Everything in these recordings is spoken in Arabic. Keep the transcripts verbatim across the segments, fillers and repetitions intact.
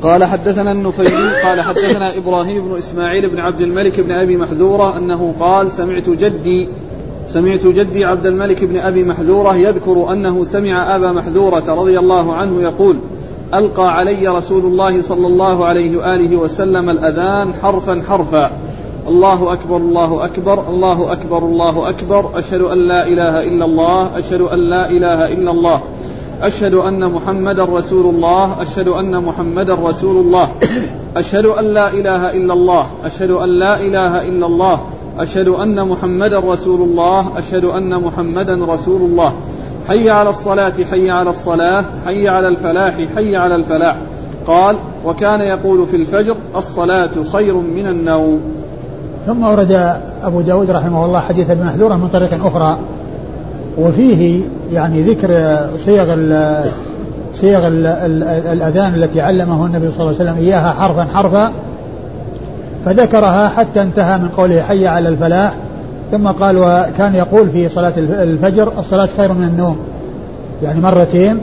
قال حدثنا النفيلي قال حدثنا إبراهيم بن إسماعيل بن عبد الملك بن أبي محذورة أنه قال سمعت جدي سمعت جدي عبد الملك بن أبي محذورة يذكر أنه سمع أبا محذورة رضي الله عنه يقول ألقى علي رسول الله صلى الله عليه وآله وسلم الأذان حرفا حرفا الله أكبر الله أكبر الله أكبر الله أكبر أشهد أن لا إله إلا الله أشهد أن لا إله إلا الله أشهد أن محمدا رسول الله أشهد أن محمدا رسول الله أشهد أن لا إله إلا الله أشهد أن لا إله إلا الله أشهد أن محمدا رسول الله أشهد أن محمدا رسول الله حي على الصلاة حي على الصلاة حي على الفلاح حي على الفلاح. قال وكان يقول في الفجر الصلاة خير من النوم. ثم ورد أبو داود رحمه الله حديث ابن محذورة من طريق أخرى وفيه يعني ذكر صيغ ال صيغ ال ال الأذان التي علمه النبي صلى الله عليه وسلم إياها حرفا حرفا فذكرها حتى انتهى من قوله حي على الفلاح ثم قال وكان يقول في صلاة الفجر الصلاة خير من النوم يعني مرتين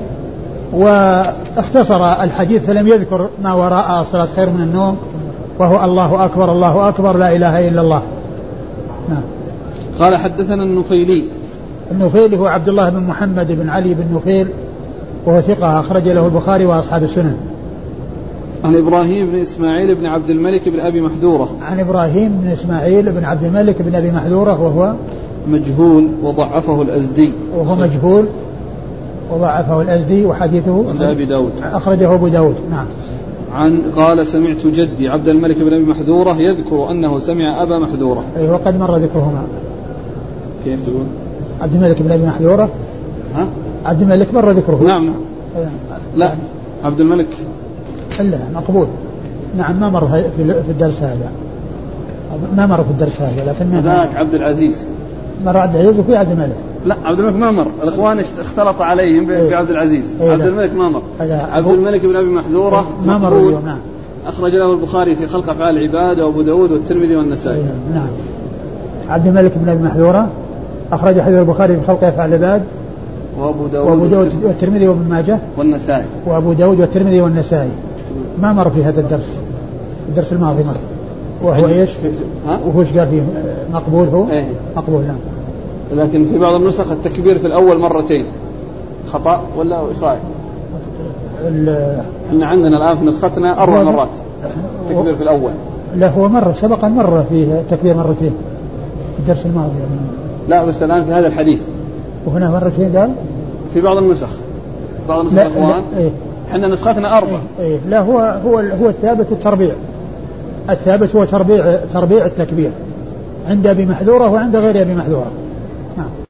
واختصر الحديث فلم يذكر ما وراء الصلاة خير من النوم وهو الله أكبر الله أكبر لا إله إلا الله. نعم. قال حدثنا النفيلي النفيل هو عبد الله بن محمد بن علي بن نفيل وهو ثقة أخرج له البخاري وأصحاب السنن. عن إبراهيم بن إسماعيل بن عبد الملك بن أبي محذورة عن إبراهيم بن إسماعيل بن عبد الملك بن أبي محذورة وهو مجهول وضعفه الأزدي وهو مجهول وضعفه الأزدي وحديثه عند أبي داود أخرجه أبو داود. نعم. عن قال سمعت جدي عبد الملك بن أبي محذورة يذكر أنه سمع أبا محذورة. أي وقد مر ذكرهما. كيف تقول؟ عبد الملك بن أبي محذورة ها؟ عبد الملك مر ذكره. نعم. لا عبد الملك لا مقبول. نعم ما مر في الدرس هذا ما مر في الدرس هذا لكن ذاك عبد العزيز مر عبد العزيز وفي عبد الملك. لا عبد الملك ما مر الإخوان اختلط عليهم بعبد العزيز. ايه عبد الملك ما مر. عبد الملك بن أبي محذورة ما مر اليوم. نعم. أخرج له البخاري في خلق أفعال العباد وأبو داود والترمذي والنسائي. نعم. عبد الملك بن أبي محذورة أخرج حديث البخاري في خلق أفعال العباد وأبو داود, وأبو داود والترمذي وابن ماجه والنسائي. وأبو داود والترمذي والنسائي ما مر في هذا الدرس الدرس الماضي مر وهو ايش؟ وهو ايش قال فيه مقبول هو؟ ايه مقبول. نعم. لكن في بعض النسخ التكبير في الأول مرتين خطأ ولا ايش رايك؟ احنا عندنا الآن في نسختنا أربع مرات التكبير في الأول. لا هو مرة سبقا مرة فيه تكبير مرتين في الدرس الماضي. لا بس الآن في هذا الحديث وهنا مرتين قال في بعض النسخ بعض النسخ الأخوان إيه؟ احنا نسختنا أربع. إيه؟ إيه؟ لا هو هو هو الثابت التربيع الثابت هو تربيع تربيع التكبير عند أبي محذورة وعند غير أبي محذورة. نعم.